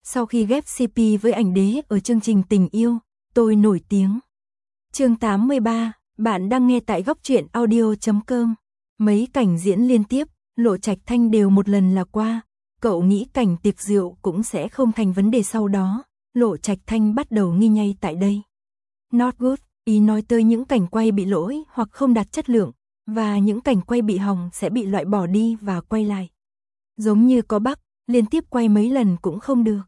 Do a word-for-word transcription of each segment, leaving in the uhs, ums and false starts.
Sau khi ghép xê pê với ảnh đế ở chương trình Tình yêu, tôi nổi tiếng. Chương tám mươi ba, bạn đang nghe tại góc truyện audio chấm com. Mấy cảnh diễn liên tiếp, Lộ Trạch Thanh đều một lần là qua. Cậu nghĩ cảnh tiệc rượu cũng sẽ không thành vấn đề sau đó. Lộ Trạch Thanh bắt đầu nghi nhay tại đây. Not good, ý nói tới những cảnh quay bị lỗi hoặc không đạt chất lượng, và những cảnh quay bị hỏng sẽ bị loại bỏ đi và quay lại. Giống như có bug, liên tiếp quay mấy lần cũng không được.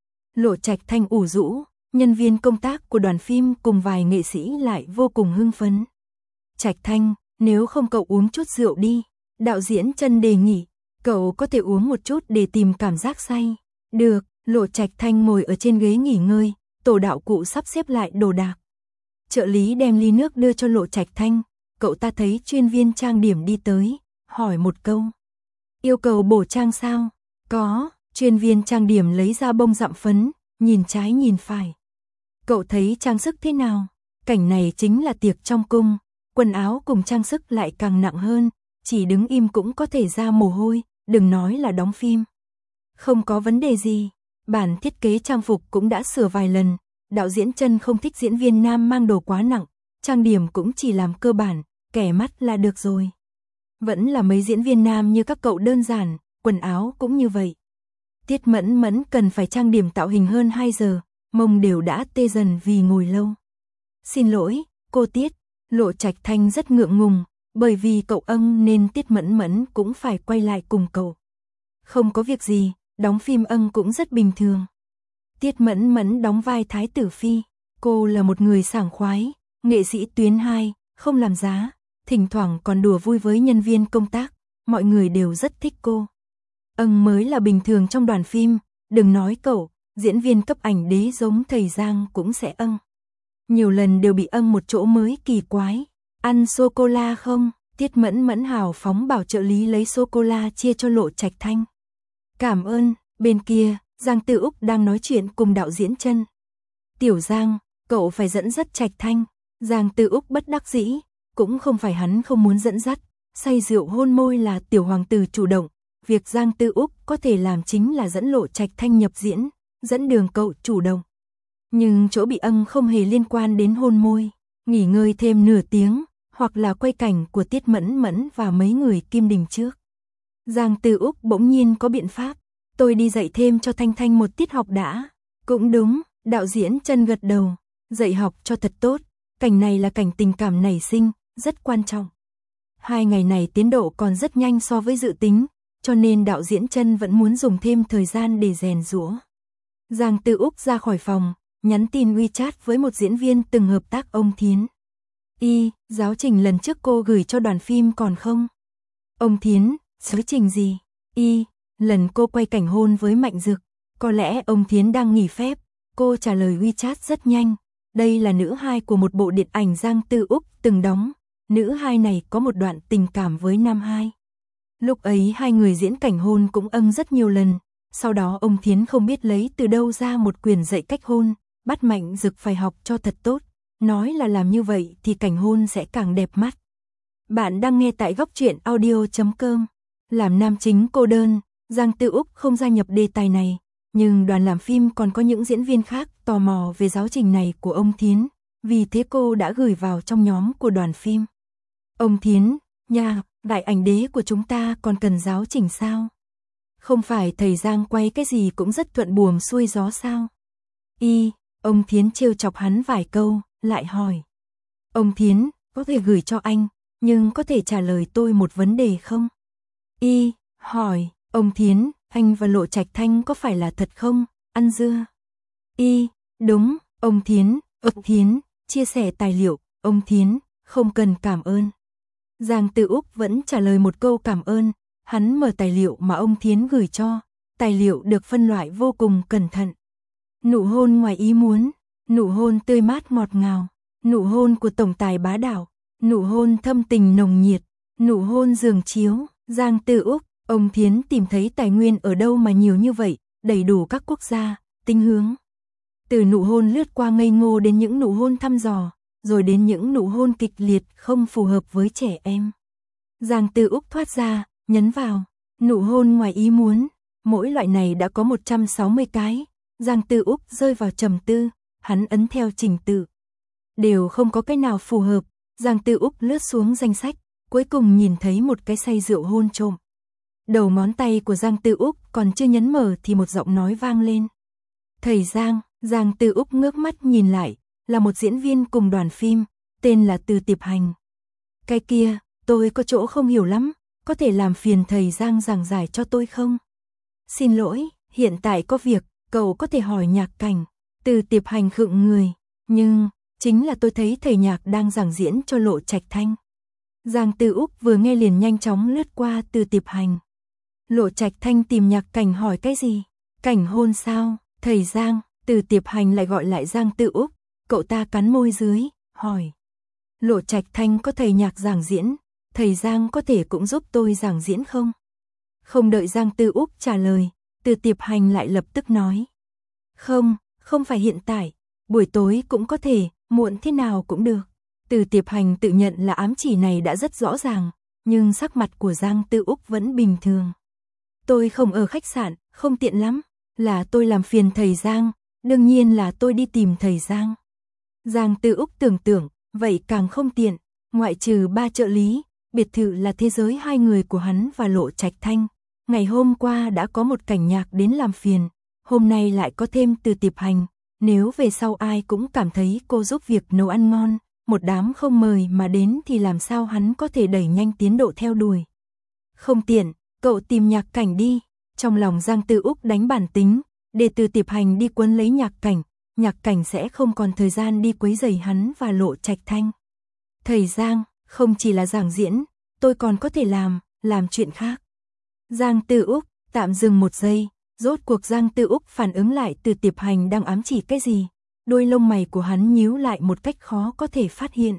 Lộ Trạch Thanh ủ rũ, nhân viên công tác của đoàn phim cùng vài nghệ sĩ lại vô cùng hưng phấn. Trạch Thanh, nếu không cậu uống chút rượu đi, đạo diễn Trân đề nghị, cậu có thể uống một chút để tìm cảm giác say. Được, Lộ Trạch Thanh ngồi ở trên ghế nghỉ ngơi, tổ đạo cụ sắp xếp lại đồ đạc. Trợ lý đem ly nước đưa cho Lộ Trạch Thanh, cậu ta thấy chuyên viên trang điểm đi tới, hỏi một câu. Yêu cầu bổ trang sao? Có, chuyên viên trang điểm lấy ra bông dặm phấn, nhìn trái nhìn phải. Cậu thấy trang sức thế nào? Cảnh này chính là tiệc trong cung, quần áo cùng trang sức lại càng nặng hơn, chỉ đứng im cũng có thể ra mồ hôi, đừng nói là đóng phim. Không có vấn đề gì, bản thiết kế trang phục cũng đã sửa vài lần, đạo diễn Trân không thích diễn viên nam mang đồ quá nặng, trang điểm cũng chỉ làm cơ bản, kẻ mắt là được rồi. Vẫn là mấy diễn viên nam như các cậu đơn giản, quần áo cũng như vậy. Tiết Mẫn Mẫn cần phải trang điểm tạo hình hơn hai giờ, mông đều đã tê dần vì ngồi lâu. Xin lỗi, cô Tiết, Lộ Trạch Thanh rất ngượng ngùng, bởi vì cậu ân nên Tiết Mẫn Mẫn cũng phải quay lại cùng cậu. Không có việc gì, đóng phim ân cũng rất bình thường. Tiết Mẫn Mẫn đóng vai Thái tử Phi, cô là một người sảng khoái, nghệ sĩ tuyến hai, không làm giá, thỉnh thoảng còn đùa vui với nhân viên công tác, mọi người đều rất thích cô. Ân mới là bình thường trong đoàn phim, đừng nói cậu, diễn viên cấp ảnh đế giống thầy Giang cũng sẽ ân. Nhiều lần đều bị ân một chỗ mới kỳ quái. Ăn sô-cô-la không? Tiết Mẫn Mẫn hào phóng bảo trợ lý lấy sô-cô-la chia cho Lộ Trạch Thanh. Cảm ơn, bên kia, Giang Tư Úc đang nói chuyện cùng đạo diễn Trân. Tiểu Giang, cậu phải dẫn dắt Trạch Thanh. Giang Tư Úc bất đắc dĩ, cũng không phải hắn không muốn dẫn dắt, say rượu hôn môi là tiểu hoàng tử chủ động. Việc Giang Tư Úc có thể làm chính là dẫn Lộ Trạch Thanh nhập diễn, dẫn đường cậu chủ động. Nhưng chỗ bị ân không hề liên quan đến hôn môi, nghỉ ngơi thêm nửa tiếng, hoặc là quay cảnh của Tiết Mẫn Mẫn và mấy người Kim Đình trước. Giang Tư Úc bỗng nhiên có biện pháp, tôi đi dạy thêm cho Thanh Thanh một tiết học đã. Cũng đúng, đạo diễn Trân gật đầu, dạy học cho thật tốt, cảnh này là cảnh tình cảm nảy sinh, rất quan trọng. Hai ngày này tiến độ còn rất nhanh so với dự tính, cho nên đạo diễn Trân vẫn muốn dùng thêm thời gian để rèn giũa. Giang Tư Úc ra khỏi phòng, nhắn tin WeChat với một diễn viên từng hợp tác ông Thiến. Y, giáo trình lần trước cô gửi cho đoàn phim còn không? Ông Thiến, giáo trình gì? Y, lần cô quay cảnh hôn với Mạnh Dực, có lẽ ông Thiến đang nghỉ phép. Cô trả lời WeChat rất nhanh. Đây là nữ hai của một bộ điện ảnh Giang Tư Úc từng đóng. Nữ hai này có một đoạn tình cảm với nam hai. Lúc ấy hai người diễn cảnh hôn cũng ân rất nhiều lần. Sau đó ông Thiến không biết lấy từ đâu ra một quyển dạy cách hôn, bắt Mạnh Dực phải học cho thật tốt. Nói là làm như vậy thì cảnh hôn sẽ càng đẹp mắt. Bạn đang nghe tại góc truyện audio chấm com. Làm nam chính cô đơn, Giang Tư Úc không gia nhập đề tài này. Nhưng đoàn làm phim còn có những diễn viên khác tò mò về giáo trình này của ông Thiến. Vì thế cô đã gửi vào trong nhóm của đoàn phim. Ông Thiến, nha, đại ảnh đế của chúng ta còn cần giáo trình sao? Không phải thầy Giang quay cái gì cũng rất thuận buồm xuôi gió sao? Y, ông Thiến trêu chọc hắn vài câu, lại hỏi. Ông Thiến, có thể gửi cho anh, nhưng có thể trả lời tôi một vấn đề không? Y, hỏi, ông Thiến, anh và Lộ Trạch Thanh có phải là thật không? Ăn dưa. Y, đúng, ông Thiến, ông Thiến, chia sẻ tài liệu, ông Thiến, không cần cảm ơn. Giang Tư Úc vẫn trả lời một câu cảm ơn, hắn mở tài liệu mà ông Thiến gửi cho, tài liệu được phân loại vô cùng cẩn thận. Nụ hôn ngoài ý muốn, nụ hôn tươi mát ngọt ngào, nụ hôn của tổng tài bá đạo, nụ hôn thâm tình nồng nhiệt, nụ hôn giường chiếu. Giang Tư Úc, ông Thiến tìm thấy tài nguyên ở đâu mà nhiều như vậy, đầy đủ các quốc gia, tinh hướng. Từ nụ hôn lướt qua ngây ngô đến những nụ hôn thăm dò, rồi đến những nụ hôn kịch liệt không phù hợp với trẻ em. Giang Tư Úc thoát ra, nhấn vào, nụ hôn ngoài ý muốn, mỗi loại này đã có một trăm sáu mươi cái. Giang Tư Úc rơi vào trầm tư, hắn ấn theo trình tự. Đều không có cái nào phù hợp, Giang Tư Úc lướt xuống danh sách, cuối cùng nhìn thấy một cái say rượu hôn trộm. Đầu ngón tay của Giang Tư Úc còn chưa nhấn mở thì một giọng nói vang lên. Thầy Giang, Giang Tư Úc ngước mắt nhìn lại, là một diễn viên cùng đoàn phim, tên là Từ Tiệp Hành. Cái kia, tôi có chỗ không hiểu lắm, có thể làm phiền thầy Giang giảng giải cho tôi không? Xin lỗi, hiện tại có việc, cậu có thể hỏi Nhạc Cảnh. Từ Tiệp Hành khựng người, nhưng, chính là tôi thấy thầy Nhạc đang giảng diễn cho Lộ Trạch Thanh. Giang Tư Úc vừa nghe liền nhanh chóng lướt qua Từ Tiệp Hành. Lộ Trạch Thanh tìm Nhạc Cảnh hỏi cái gì? Cảnh hôn sao? Thầy Giang, Từ Tiệp Hành lại gọi lại Giang Tư Úc, cậu ta cắn môi dưới, hỏi. Lộ Trạch Thanh có thầy Nhạc giảng diễn, thầy Giang có thể cũng giúp tôi giảng diễn không? Không đợi Giang Tư Úc trả lời, Từ Tiệp Hành lại lập tức nói. Không, không phải hiện tại, buổi tối cũng có thể, muộn thế nào cũng được. Từ Tiệp Hành tự nhận là ám chỉ này đã rất rõ ràng, nhưng sắc mặt của Giang Tư Úc vẫn bình thường. Tôi không ở khách sạn, không tiện lắm, là tôi làm phiền thầy Giang, đương nhiên là tôi đi tìm thầy Giang. Giang Tư Úc tưởng tượng, vậy càng không tiện, ngoại trừ ba trợ lý, biệt thự là thế giới hai người của hắn và Lộ Trạch Thanh. Ngày hôm qua đã có một Cảnh Nhạc đến làm phiền, hôm nay lại có thêm Từ Tiệp Hành, nếu về sau ai cũng cảm thấy cô giúp việc nấu ăn ngon, một đám không mời mà đến thì làm sao hắn có thể đẩy nhanh tiến độ theo đuổi. Không tiện, cậu tìm Nhạc Cảnh đi, trong lòng Giang Tư Úc đánh bản tính, để Từ Tiệp Hành đi quấn lấy Nhạc Cảnh, Nhạc Cảnh sẽ không còn thời gian đi quấy rầy hắn và Lộ Trạch Thanh. Thầy Giang, không chỉ là giảng diễn, tôi còn có thể làm, làm chuyện khác. Giang Tư Úc, tạm dừng một giây, rốt cuộc Giang Tư Úc phản ứng lại Từ Tiệp Hành đang ám chỉ cái gì, đôi lông mày của hắn nhíu lại một cách khó có thể phát hiện.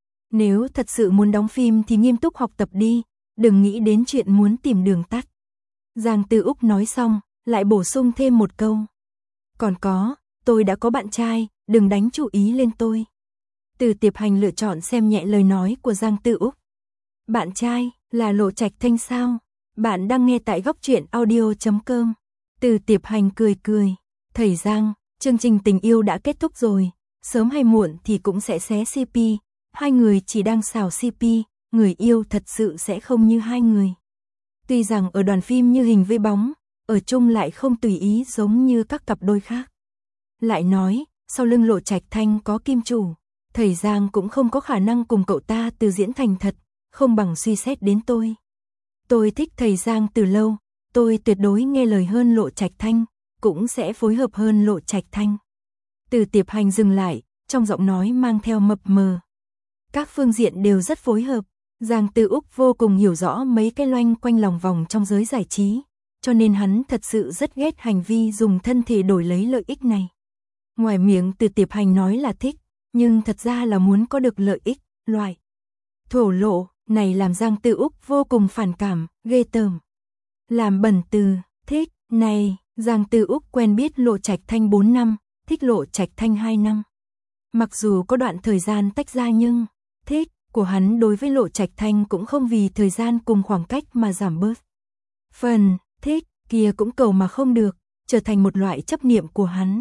Nếu thật sự muốn đóng phim thì nghiêm túc học tập đi, đừng nghĩ đến chuyện muốn tìm đường tắt. Giang Tư Úc nói xong, lại bổ sung thêm một câu. Còn có, tôi đã có bạn trai, đừng đánh chú ý lên tôi. Từ Tiệp Hành lựa chọn xem nhẹ lời nói của Giang Tư Úc. Bạn trai, là Lộ Trạch Thanh sao? Bạn đang nghe tại góc truyện audio chấm com. Từ Tiệp Hành cười cười. Thầy Giang, chương trình tình yêu đã kết thúc rồi, sớm hay muộn thì cũng sẽ xé xê pê. Hai người chỉ đang xào xê pê, người yêu thật sự sẽ không như hai người. Tuy rằng ở đoàn phim như hình với bóng, ở chung lại không tùy ý giống như các cặp đôi khác. Lại nói, sau lưng Lộ Trạch Thanh có kim chủ, thầy Giang cũng không có khả năng cùng cậu ta từ diễn thành thật, không bằng suy xét đến tôi. Tôi thích thầy Giang từ lâu, tôi tuyệt đối nghe lời hơn Lộ Trạch Thanh, cũng sẽ phối hợp hơn Lộ Trạch Thanh. Từ Tiệp Hành dừng lại, trong giọng nói mang theo mập mờ. Các phương diện đều rất phối hợp, Giang Tư Úc vô cùng hiểu rõ mấy cái loanh quanh lòng vòng trong giới giải trí, cho nên hắn thật sự rất ghét hành vi dùng thân thể đổi lấy lợi ích này. Ngoài miệng Từ Tiệp Hành nói là thích, nhưng thật ra là muốn có được lợi ích, loại thổ lộ này làm Giang Tư Úc vô cùng phản cảm, ghê tởm. Làm bẩn từ, thích, này, Giang Tư Úc quen biết Lộ Trạch Thanh bốn năm, thích Lộ Trạch Thanh hai năm. Mặc dù có đoạn thời gian tách ra nhưng, thích của hắn đối với Lộ Trạch Thanh cũng không vì thời gian cùng khoảng cách mà giảm bớt. Phần, thích, kia cũng cầu mà không được, trở thành một loại chấp niệm của hắn.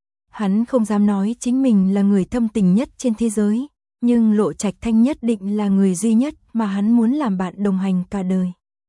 Hắn không dám nói chính mình là người thâm tình nhất trên thế giới, nhưng Lộ Trạch Thanh nhất định là người duy nhất mà hắn muốn làm bạn đồng hành cả đời.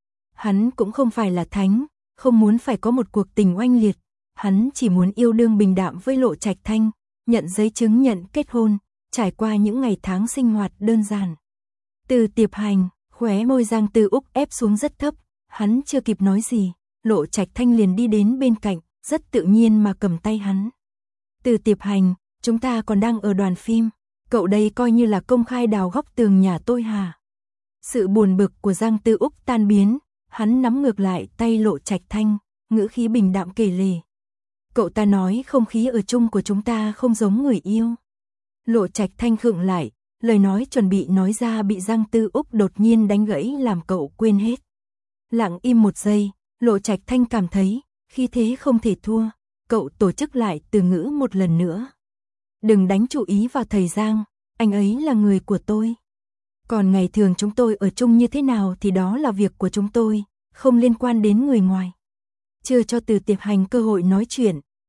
Hắn cũng không phải là thánh, không muốn phải có một cuộc tình oanh liệt, hắn chỉ muốn yêu đương bình đạm với Lộ Trạch Thanh, nhận giấy chứng nhận kết hôn, trải qua những ngày tháng sinh hoạt đơn giản. Từ Tiệp Hành, khóe môi Giang Tư Úc ép xuống rất thấp, hắn chưa kịp nói gì, Lộ Trạch Thanh liền đi đến bên cạnh, rất tự nhiên mà cầm tay hắn. Từ Tiệp Hành, chúng ta còn đang ở đoàn phim, cậu đây coi như là công khai đào góc tường nhà tôi hả? Sự buồn bực của Giang Tư Úc tan biến, hắn nắm ngược lại tay Lộ Trạch Thanh, ngữ khí bình đạm kể lể. Cậu ta nói không khí ở chung của chúng ta không giống người yêu. Lộ Trạch Thanh khựng lại, lời nói chuẩn bị nói ra bị Giang Tư Úc đột nhiên đánh gãy làm cậu quên hết. Lặng im một giây, Lộ Trạch Thanh cảm thấy, khi thế không thể thua, cậu tổ chức lại từ ngữ một lần nữa. Đừng đánh chú ý vào thầy Giang, anh ấy là người của tôi. Còn ngày thường chúng tôi ở chung như thế nào thì đó là việc của chúng tôi, không liên quan đến người ngoài. Chưa cho Từ Tiệp Hành cơ hội nói chuyện,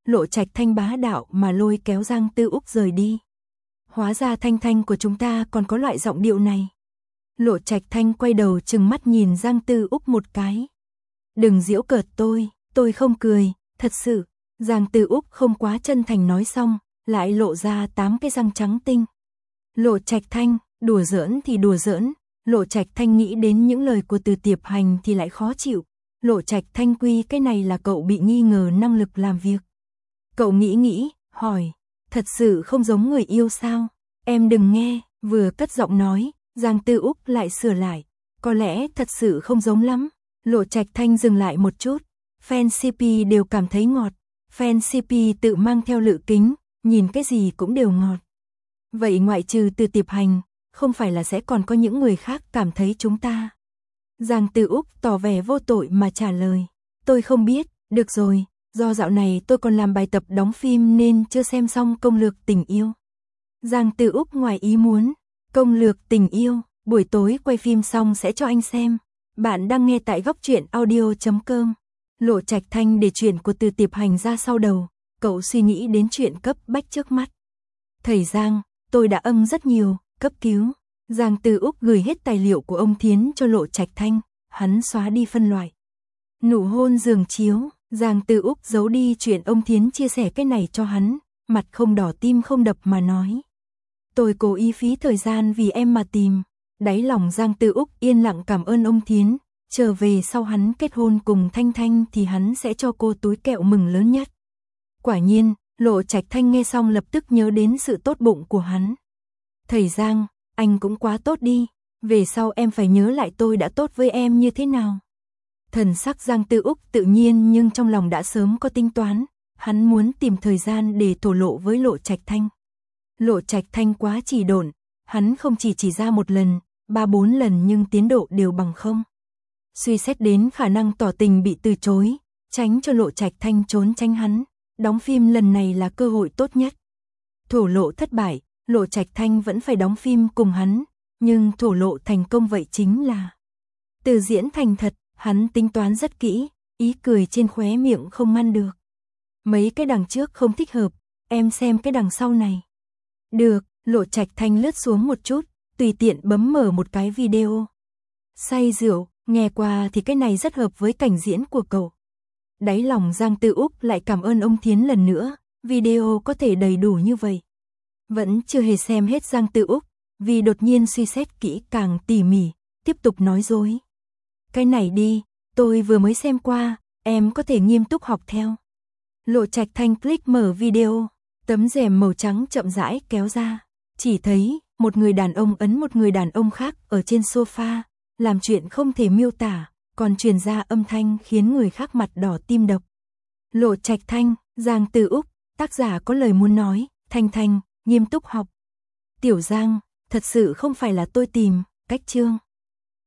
Lộ Trạch Thanh bá đạo mà lôi kéo Giang Tư Úc rời đi. Hóa ra Thanh Thanh của chúng ta còn có loại giọng điệu này. Lộ Trạch Thanh quay đầu trừng mắt nhìn Giang Tư Úc một cái. Đừng giễu cợt tôi, tôi không cười, thật sự. Giang Tư Úc không quá chân thành nói xong, lại lộ ra tám cái răng trắng tinh. Lộ Trạch Thanh, đùa giỡn thì đùa giỡn, Lộ Trạch Thanh nghĩ đến những lời của Từ Tiệp Hành thì lại khó chịu. Lộ Trạch Thanh quy cái này là cậu bị nghi ngờ năng lực làm việc. Cậu nghĩ nghĩ, hỏi, thật sự không giống người yêu sao? Em đừng nghe, vừa cất giọng nói, Giang Tư Úc lại sửa lại, có lẽ thật sự không giống lắm. Lộ Trạch Thanh dừng lại một chút, fan xê pê đều cảm thấy ngọt, fan xê pê tự mang theo lự kính, nhìn cái gì cũng đều ngọt. Vậy ngoại trừ Từ Tiệp Hành, không phải là sẽ còn có những người khác cảm thấy chúng ta? Giang Tư Úc tỏ vẻ vô tội mà trả lời, tôi không biết, được rồi, do dạo này tôi còn làm bài tập đóng phim nên chưa xem xong Công lược tình yêu. Giang Tư Úc ngoài ý muốn, Công lược tình yêu, buổi tối quay phim xong sẽ cho anh xem. Bạn đang nghe tại góc truyện audio chấm com. Lộ Trạch Thanh để chuyện của Từ Tiệp Hành ra sau đầu, cậu suy nghĩ đến chuyện cấp bách trước mắt. Thầy Giang, tôi đã âm rất nhiều, cấp cứu. Giang Tư Úc gửi hết tài liệu của ông Thiến cho Lộ Trạch Thanh, hắn xóa đi phân loại. Nụ hôn giường chiếu, Giang Tư Úc giấu đi chuyện ông Thiến chia sẻ cái này cho hắn, mặt không đỏ tim không đập mà nói. Tôi cố ý phí thời gian vì em mà tìm. Đáy lòng Giang Tư Úc yên lặng cảm ơn ông Thiến, trở về sau hắn kết hôn cùng Thanh Thanh thì hắn sẽ cho cô túi kẹo mừng lớn nhất. Quả nhiên, Lộ Trạch Thanh nghe xong lập tức nhớ đến sự tốt bụng của hắn. Thầy Giang, anh cũng quá tốt đi, về sau em phải nhớ lại tôi đã tốt với em như thế nào. Thần sắc Giang Tư Úc tự nhiên nhưng trong lòng đã sớm có tính toán, hắn muốn tìm thời gian để thổ lộ với Lộ Trạch Thanh. Lộ Trạch Thanh quá chỉ độn, hắn không chỉ chỉ ra một lần, ba bốn lần nhưng tiến độ đều bằng không. Suy xét đến khả năng tỏ tình bị từ chối, tránh cho Lộ Trạch Thanh trốn tránh hắn, đóng phim lần này là cơ hội tốt nhất. Thổ lộ thất bại, Lộ Trạch Thanh vẫn phải đóng phim cùng hắn, nhưng thổ lộ thành công vậy chính là từ diễn thành thật, hắn tính toán rất kỹ, ý cười trên khóe miệng không ngăn được. Mấy cái đằng trước không thích hợp, em xem cái đằng sau này. Được, Lộ Trạch Thanh lướt xuống một chút, tùy tiện bấm mở một cái video. Say rượu, nghe qua thì cái này rất hợp với cảnh diễn của cậu. Đáy lòng Giang Tư Úc lại cảm ơn ông Thiến lần nữa, video có thể đầy đủ như vậy. Vẫn chưa hề xem hết Giang Tư Úc, vì đột nhiên suy xét kỹ càng tỉ mỉ, tiếp tục nói dối. Cái này đi, tôi vừa mới xem qua, em có thể nghiêm túc học theo. Lộ Trạch Thanh click mở video, tấm rèm màu trắng chậm rãi kéo ra, chỉ thấy một người đàn ông ấn một người đàn ông khác ở trên sofa, làm chuyện không thể miêu tả, còn truyền ra âm thanh khiến người khác mặt đỏ tim đập. Lộ Trạch Thanh, Giang Tư Úc, tác giả có lời muốn nói, Thanh Thanh, nghiêm túc học. Tiểu Giang, thật sự không phải là tôi tìm, cách chương.